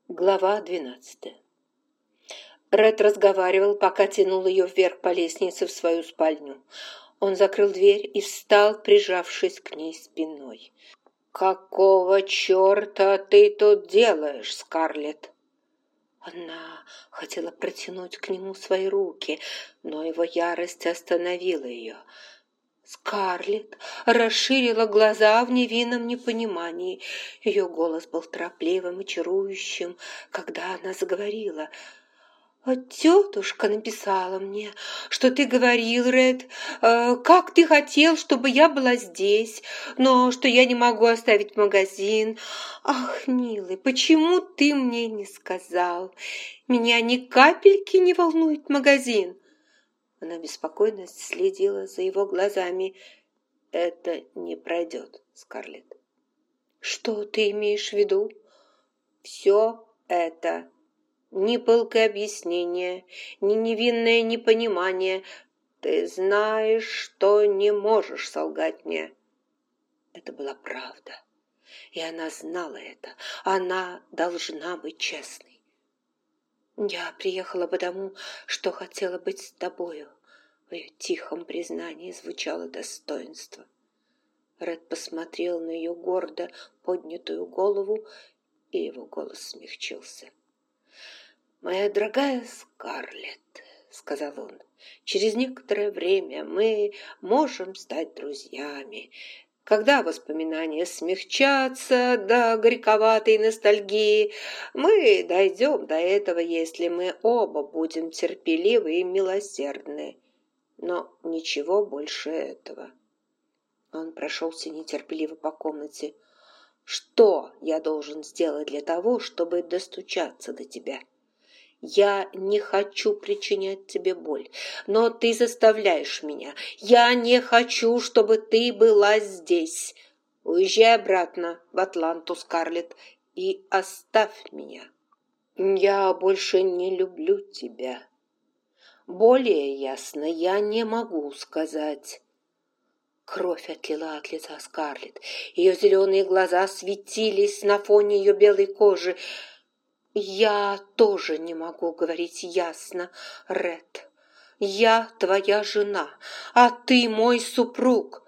Глава 12. Ред разговаривал, пока тянул ее вверх по лестнице в свою спальню. Он закрыл дверь и встал, прижавшись к ней спиной. «Какого черта ты тут делаешь, Скарлетт?» Она хотела протянуть к нему свои руки, но его ярость остановила ее. Скарлетт расширила глаза в невинном непонимании. Ее голос был торопливым и чарующим, когда она заговорила. «Тетушка написала мне, что ты говорил, Ред, как ты хотел, чтобы я была здесь, но что я не могу оставить магазин. Ах, милый, почему ты мне не сказал? Меня ни капельки не волнует магазин». Она беспокойно следила за его глазами. «Это не пройдет, Скарлетт». «Что ты имеешь в виду?» «Все это ни пылкое объяснение, ни невинное непонимание. Ты знаешь, что не можешь солгать мне». Это была правда, и она знала это. Она должна быть честной. «Я приехала потому, что хотела быть с тобою». В ее тихом признании звучало достоинство. Ред посмотрел на ее гордо поднятую голову, и его голос смягчился. «Моя дорогая Скарлетт», — сказал он, — «через некоторое время мы можем стать друзьями. Когда воспоминания смягчатся до горьковатой ностальгии, мы дойдем до этого, если мы оба будем терпеливы и милосердны. Но ничего больше этого». Он прошелся нетерпеливо по комнате. «Что я должен сделать для того, чтобы достучаться до тебя? Я не хочу причинять тебе боль, но ты заставляешь меня. Я не хочу, чтобы ты была здесь. Уезжай обратно в Атланту, Скарлетт, и оставь меня. Я больше не люблю тебя. Более ясно я не могу сказать». Кровь отлила от лица Скарлетт. Ее зеленые глаза светились на фоне ее белой кожи. «Я тоже не могу говорить ясно, Ред. Я твоя жена, а ты мой супруг».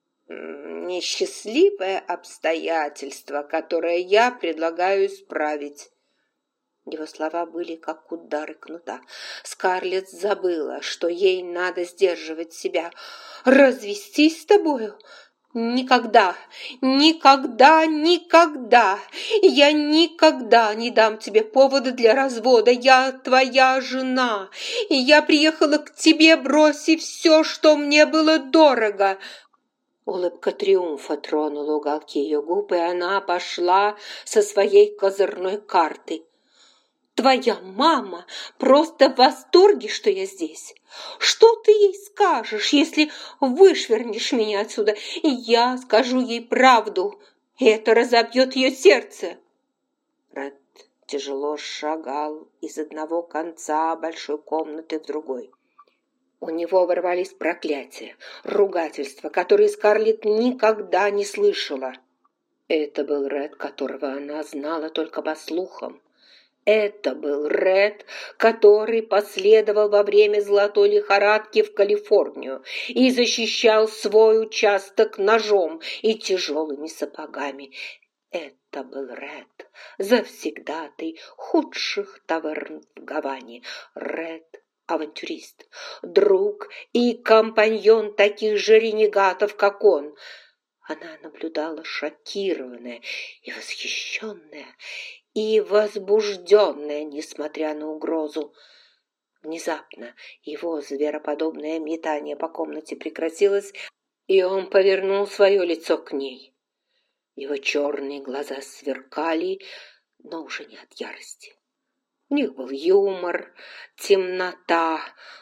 «Несчастливое обстоятельство, которое я предлагаю исправить». Его слова были как удары кнута. Скарлетт забыла, что ей надо сдерживать себя. «Развестись с тобою? Никогда, никогда, никогда! Я никогда не дам тебе повода для развода. Я твоя жена, и я приехала к тебе, бросив все, что мне было дорого». Улыбка триумфа тронула уголки ее губ, и она пошла со своей козырной картой. «Твоя мама просто в восторге, что я здесь. Что ты ей скажешь, если вышвырнешь меня отсюда? И я скажу ей правду, и это разобьет ее сердце». Ред тяжело шагал из одного конца большой комнаты в другой. У него ворвались проклятия, ругательства, которые Скарлетт никогда не слышала. Это был Ред, которого она знала только по слухам. Это был Ред, который последовал во время золотой лихорадки в Калифорнию и защищал свой участок ножом и тяжелыми сапогами. Это был Ред, завсегдатый худших таверн в Гаване. Ред — авантюрист, друг и компаньон таких же ренегатов, как он. Она наблюдала шокированная и восхищенная, и возбужденная, несмотря на угрозу. Внезапно его звероподобное метание по комнате прекратилось, и он повернул свое лицо к ней. Его черные глаза сверкали, но уже не от ярости. В них был юмор, темнота,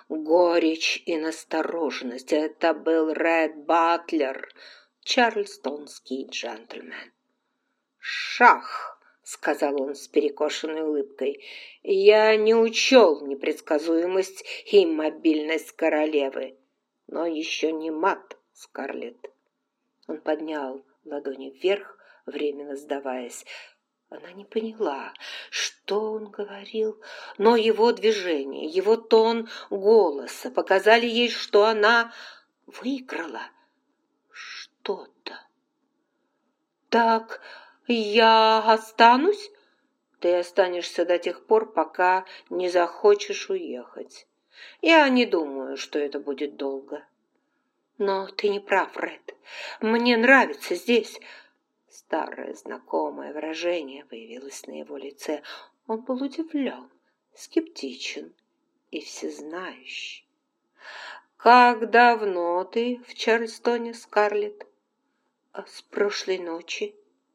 горечь и настороженность. Это был Ред Батлер, чарльстонский джентльмен. «Шах!» — сказал он с перекошенной улыбкой. «Я не учел непредсказуемость и мобильность королевы, но еще не мат, Скарлетт». Он поднял ладони вверх, временно сдаваясь. Она не поняла, что Что он говорил? Но его движение, его тон голоса показали ей, что она выиграла что-то. «Так я останусь?» «Ты останешься до тех пор, пока не захочешь уехать. Я не думаю, что это будет долго». «Но ты не прав, Ред. Мне нравится здесь». Старое знакомое выражение появилось на его лице. Он был удивлен, скептичен и всезнающий. «Как давно ты в Чарльстоне, Скарлетт?» «С прошлой ночи».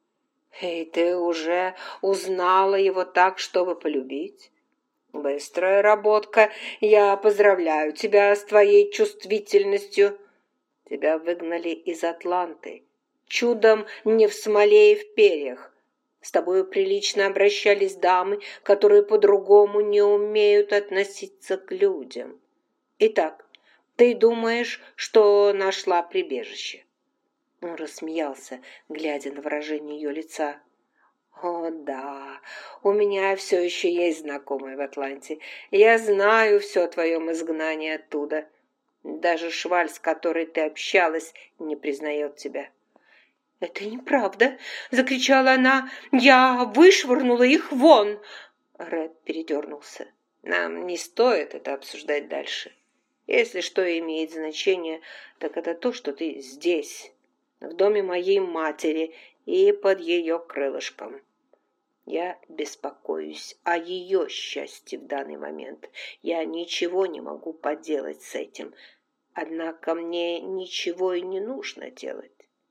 «И ты уже узнала его так, чтобы полюбить?» «Быстрая работка. Я поздравляю тебя с твоей чувствительностью. Тебя выгнали из Атланты. Чудом не в смоле и в перьях. С тобою прилично обращались дамы, которые по-другому не умеют относиться к людям. Итак, ты думаешь, что нашла прибежище?» Он рассмеялся, глядя на выражение ее лица. «О, да, у меня все еще есть знакомые в Атланте. Я знаю все о твоем изгнании оттуда. Даже Шваль, с которой ты общалась, не признает тебя». «Это неправда!» — закричала она. «Я вышвырнула их вон!» Ред передернулся. «Нам не стоит это обсуждать дальше. Если что имеет значение, так это то, что ты здесь, в доме моей матери и под ее крылышком. Я беспокоюсь о ее счастье в данный момент. Я ничего не могу поделать с этим. Однако мне ничего и не нужно делать.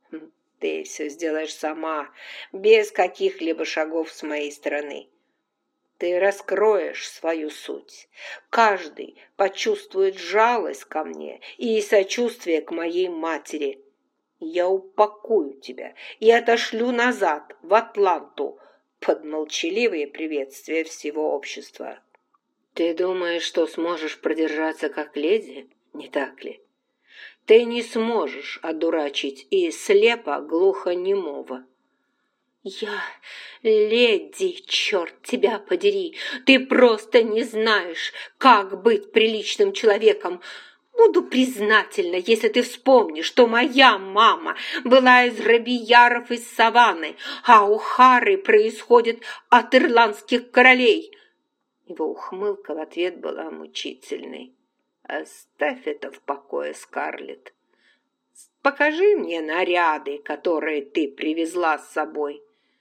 Ты все сделаешь сама, без каких-либо шагов с моей стороны. Ты раскроешь свою суть. Каждый почувствует жалость ко мне и сочувствие к моей матери. Я упакую тебя и отошлю назад, в Атланту, под молчаливые приветствия всего общества. Ты думаешь, что сможешь продержаться как леди, не так ли? Ты не сможешь одурачить и слепо-глухонемого. «Я леди, черт тебя подери! Ты просто не знаешь, как быть приличным человеком. Буду признательна, если ты вспомнишь, что моя мама была из Робияров из Саванны, а у Хары происходит от ирландских королей». Его ухмылка в ответ была мучительной. «Оставь это в покое, Скарлетт. Покажи мне наряды, которые ты привезла с собой».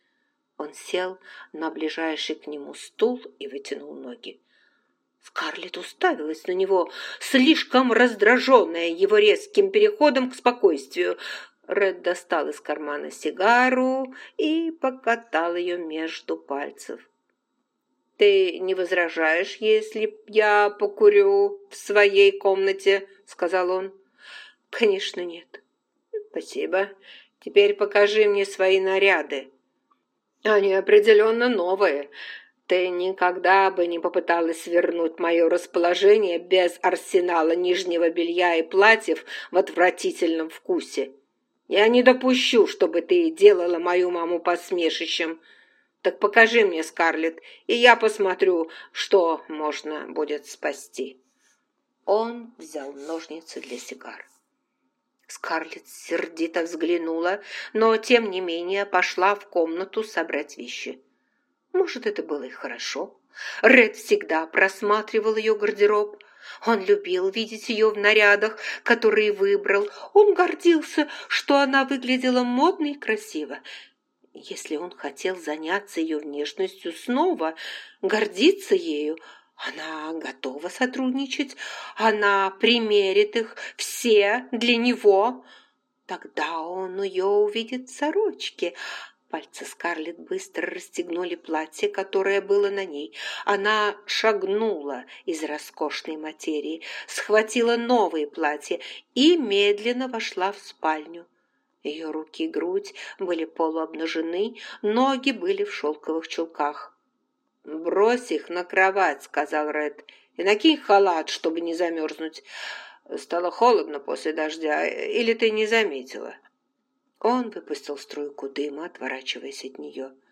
Он сел на ближайший к нему стул и вытянул ноги. Скарлетт уставилась на него, слишком раздраженная его резким переходом к спокойствию. Ред достал из кармана сигару и покатал ее между пальцев. «Ты не возражаешь, если я покурю в своей комнате?» — сказал он. «Конечно, нет». «Спасибо. Теперь покажи мне свои наряды». «Они определенно новые. Ты никогда бы не попыталась вернуть мое расположение без арсенала нижнего белья и платьев в отвратительном вкусе. Я не допущу, чтобы ты делала мою маму посмешищем. Так покажи мне, Скарлетт, и я посмотрю, что можно будет спасти». Он взял ножницы для сигар. Скарлетт сердито взглянула, но, тем не менее, пошла в комнату собрать вещи. Может, это было и хорошо. Ред всегда просматривал ее гардероб. Он любил видеть ее в нарядах, которые выбрал. Он гордился, что она выглядела модно и красиво. Если он хотел заняться ее внешностью снова, гордиться ею, она готова сотрудничать, она примерит их все для него. Тогда он ее увидит в сорочке. Пальцы Скарлетт быстро расстегнули платье, которое было на ней. Она шагнула из роскошной материи, схватила новое платье и медленно вошла в спальню. Ее руки и грудь были полуобнажены, ноги были в шелковых чулках. «Брось их на кровать», — сказал Ред, — «и накинь халат, чтобы не замерзнуть. Стало холодно после дождя, или ты не заметила?» Он выпустил струйку дыма, отворачиваясь от нее.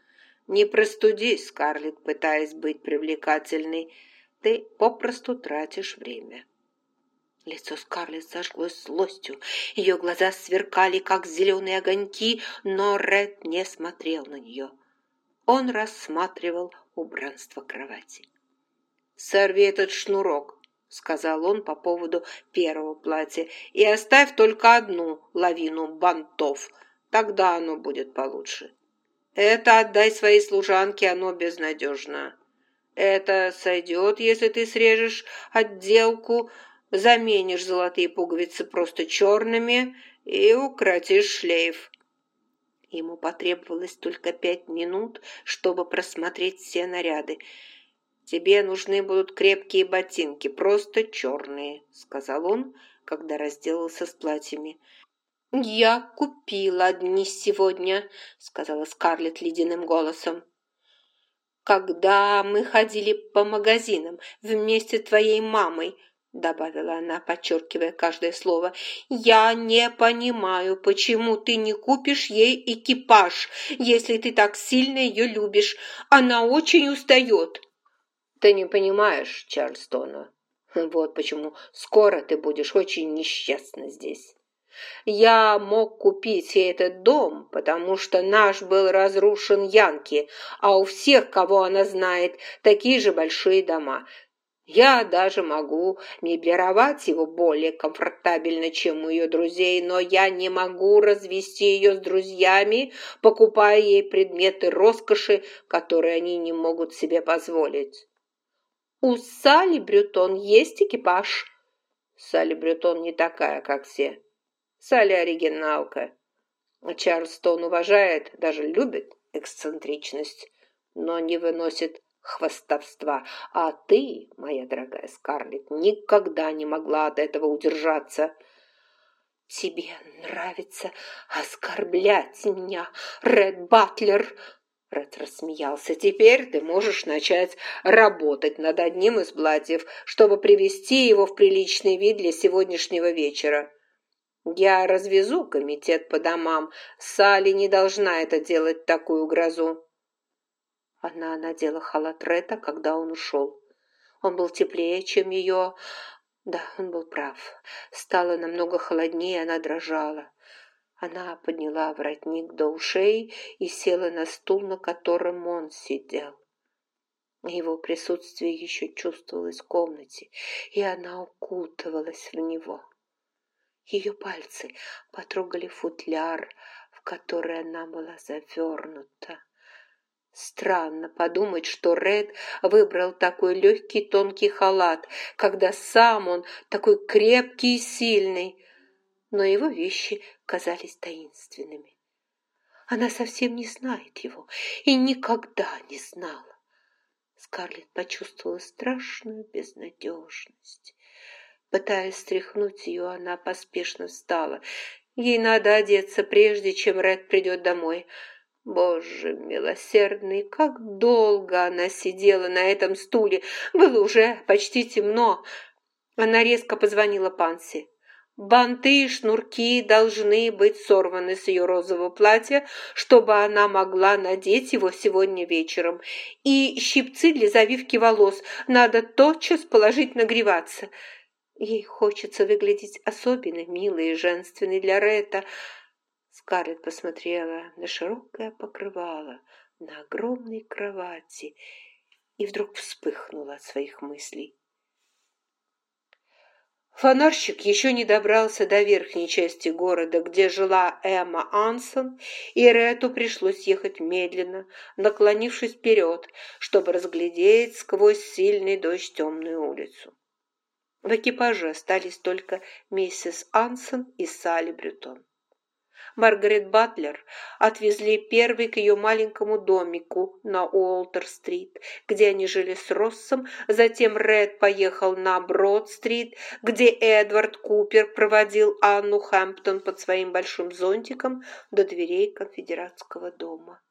«Не простудись, Скарлетт, пытаясь быть привлекательной. Ты попросту тратишь время». Лицо Скарлетт зажглось злостью. Ее глаза сверкали, как зеленые огоньки, но Ред не смотрел на нее. Он рассматривал убранство кровати. «Сорви этот шнурок», — сказал он по поводу первого платья, «и оставь только одну лавину бантов. Тогда оно будет получше. Это отдай своей служанке, оно безнадежно. Это сойдет, если ты срежешь отделку, заменишь золотые пуговицы просто черными и укоротишь шлейф». Ему потребовалось только 5 минут, чтобы просмотреть все наряды. «Тебе нужны будут крепкие ботинки, просто черные», — сказал он, когда разделался с платьями. «Я купила одни сегодня», — сказала Скарлетт ледяным голосом. «Когда мы ходили по магазинам вместе с твоей мамой», — добавила она, подчеркивая каждое слово, «я не понимаю, почему ты не купишь ей экипаж, если ты так сильно ее любишь. Она очень устает». «Ты не понимаешь, Чарльстона. Вот почему скоро ты будешь очень несчастна здесь. Я мог купить ей этот дом, потому что наш был разрушен Янки, а у всех, кого она знает, такие же большие дома. Я даже могу меблировать его более комфортабельно, чем у ее друзей, но я не могу развести ее с друзьями, покупая ей предметы роскоши, которые они не могут себе позволить. У Салли Брютон есть экипаж». Салли Брютон не такая, как все. Салли оригиналка. Чарльстон уважает, даже любит эксцентричность, но не выносит хвастовства. А ты, моя дорогая Скарлетт, никогда не могла от этого удержаться. «Тебе нравится оскорблять меня, Ред Батлер?» Ред рассмеялся. «Теперь ты можешь начать работать над одним из платьев, чтобы привести его в приличный вид для сегодняшнего вечера. Я развезу комитет по домам. Салли не должна это делать в такую грозу». Она надела халат Ретта, когда он ушел. Он был теплее, чем ее. Да, он был прав. Стало намного холоднее, она дрожала. Она подняла воротник до ушей и села на стул, на котором он сидел. Его присутствие еще чувствовалось в комнате, и она укутывалась в него. Ее пальцы потрогали футляр, в который она была завернута. Странно подумать, что Ред выбрал такой легкий тонкий халат, когда сам он такой крепкий и сильный. Но его вещи казались таинственными. Она совсем не знает его и никогда не знала. Скарлетт почувствовала страшную безнадежность. Пытаясь стряхнуть ее, она поспешно встала. Ей надо одеться, прежде чем Ред придет домой. Боже милосердный, как долго она сидела на этом стуле. Было уже почти темно. Она резко позвонила Панси. Банты и шнурки должны быть сорваны с ее розового платья, чтобы она могла надеть его сегодня вечером. И щипцы для завивки волос надо тотчас положить нагреваться. Ей хочется выглядеть особенно милой и женственной для Ретта. Скарлетт посмотрела на широкое покрывало на огромной кровати и вдруг вспыхнула от своих мыслей. Фонарщик еще не добрался до верхней части города, где жила Эмма Ансон, и Ретту пришлось ехать медленно, наклонившись вперед, чтобы разглядеть сквозь сильный дождь темную улицу. В экипаже остались только миссис Ансон и Салли Брютон. Маргарет Батлер отвезли первой к ее маленькому домику на Уолтер-стрит, где они жили с Россом, затем Ред поехал на Брод-стрит, где Эдвард Купер проводил Анну Хэмптон под своим большим зонтиком до дверей конфедератского дома.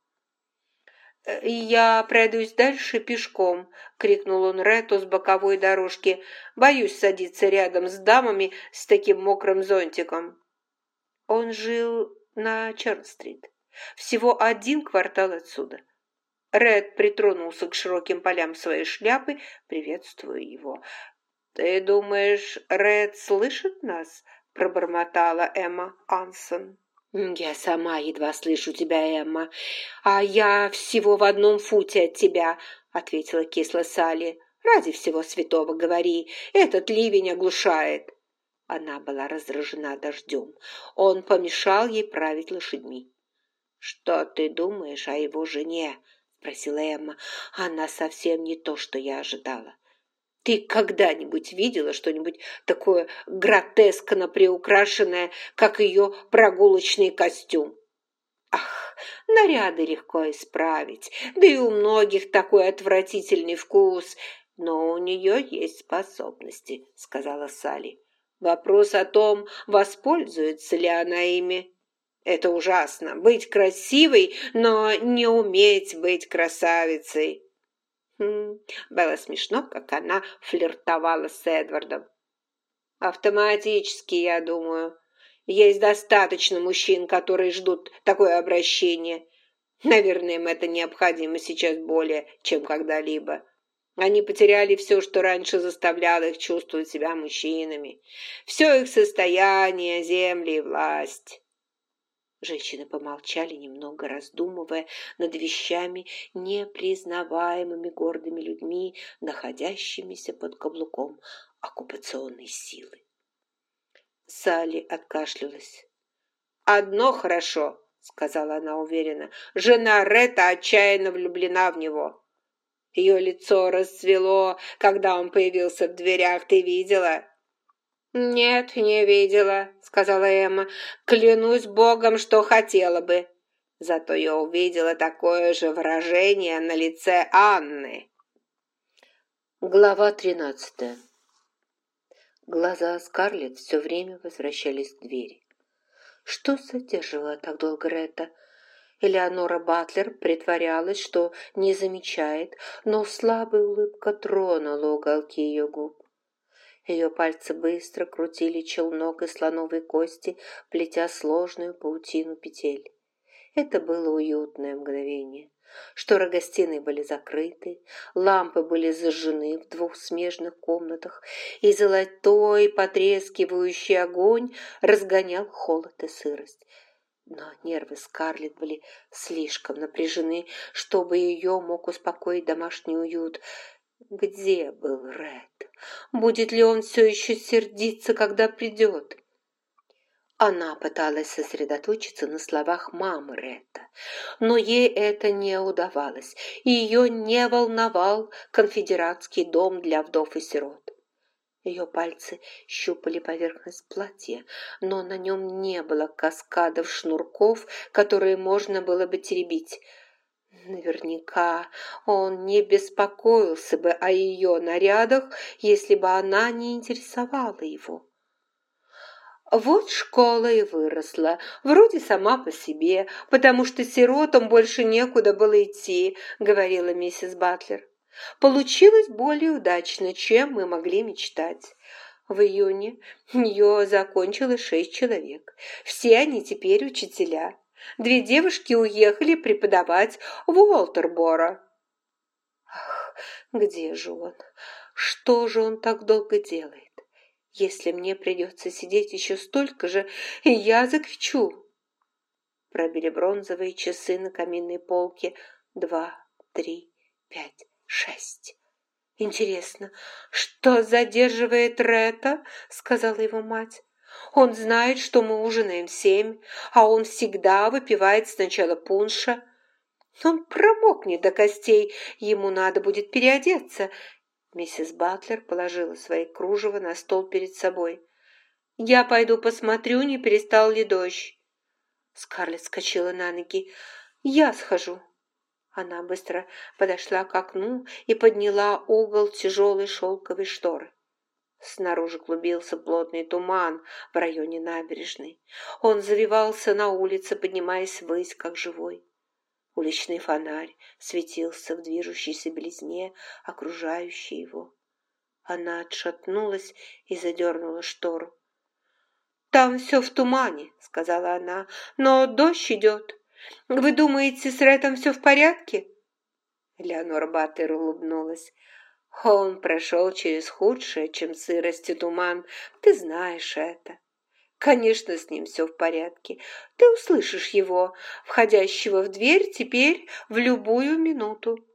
«Я пройдусь дальше пешком», — крикнул он Рету с боковой дорожки. «Боюсь садиться рядом с дамами с таким мокрым зонтиком». Он жил на Чарльз-стрит, всего 1 квартал отсюда. Ред притронулся к широким полям своей шляпы, приветствуя его. «Ты думаешь, Ред слышит нас?» – пробормотала Эмма Ансон. «Я сама едва слышу тебя, Эмма, а я всего в одном футе от тебя», – ответила кисло Салли. «Ради всего святого говори, этот ливень оглушает». Она была раздражена дождем. Он помешал ей править лошадьми. «Что ты думаешь о его жене?» – спросила Эмма. «Она совсем не то, что я ожидала. Ты когда-нибудь видела что-нибудь такое гротескно приукрашенное, как ее прогулочный костюм? Ах, наряды легко исправить, да и у многих такой отвратительный вкус, но у нее есть способности», — сказала Салли. «Вопрос о том, воспользуется ли она ими. Это ужасно, быть красивой, но не уметь быть красавицей». Было смешно, как она флиртовала с Эдвардом. «Автоматически, я думаю. Есть достаточно мужчин, которые ждут такое обращение. Наверное, им это необходимо сейчас более, чем когда-либо. Они потеряли все, что раньше заставляло их чувствовать себя мужчинами. Все их состояние, земли и власть». Женщины помолчали немного, раздумывая над вещами, непризнаваемыми гордыми людьми, находящимися под каблуком оккупационной силы. Салли откашлялась. «Одно хорошо», — сказала она уверенно. «Жена Ретта отчаянно влюблена в него. Ее лицо расцвело, когда он появился в дверях. Ты видела?» «Нет, не видела», — сказала Эмма. «Клянусь Богом, что хотела бы. Зато я увидела такое же выражение на лице Анны». Глава 13. Глаза Скарлетт все время возвращались к двери. Что задерживало так долго Ретта? Элеонора Батлер притворялась, что не замечает, но слабая улыбка тронула уголки ее губ. Ее пальцы быстро крутили челнок из слоновой кости, плетя сложную паутину петель. Это было уютное мгновение. Шторы гостиной были закрыты, лампы были зажжены в двух смежных комнатах, и золотой потрескивающий огонь разгонял холод и сырость. Но нервы Скарлетт были слишком напряжены, чтобы ее мог успокоить домашний уют. Где был Ред? Будет ли он все еще сердиться, когда придет? Она пыталась сосредоточиться на словах мамы Ретта, но ей это не удавалось, и ее не волновал конфедератский дом для вдов и сирот. Ее пальцы щупали поверхность платья, но на нем не было каскадов шнурков, которые можно было бы теребить. Наверняка он не беспокоился бы о ее нарядах, если бы она не интересовала его. Вот школа и выросла, вроде сама по себе, потому что сиротам больше некуда было идти, говорила миссис Батлер. Получилось более удачно, чем мы могли мечтать. В июне ее закончило 6 человек. Все они теперь учителя. 2 девушки уехали преподавать в Уолтерборо. Ах, где же он? Что же он так долго делает? Если мне придется сидеть еще столько же, я закричу. Пробили бронзовые часы на каминной полке. 2, 3, 5, 6. «Интересно, что задерживает Ретта?» — сказала его мать. «Он знает, что мы ужинаем в 7, а он всегда выпивает сначала пунша. Он промокнет до костей, ему надо будет переодеться». Миссис Батлер положила свои кружева на стол перед собой. «Я пойду посмотрю, не перестал ли дождь». Скарлетт вскочила на ноги. «Я схожу». Она быстро подошла к окну и подняла угол тяжелой шелковой шторы. Снаружи клубился плотный туман в районе набережной. Он завивался на улице, поднимаясь ввысь, как живой. Уличный фонарь светился в движущейся белизне, окружающей его. Она отшатнулась и задернула штору. «Там все в тумане», — сказала она, — «но дождь идет. Вы думаете, с Рэтом все в порядке?» Леонора Баттер улыбнулась. Он прошел через худшее, чем сырость и туман. Ты знаешь это. Конечно, с ним все в порядке. Ты услышишь его, входящего в дверь теперь в любую минуту.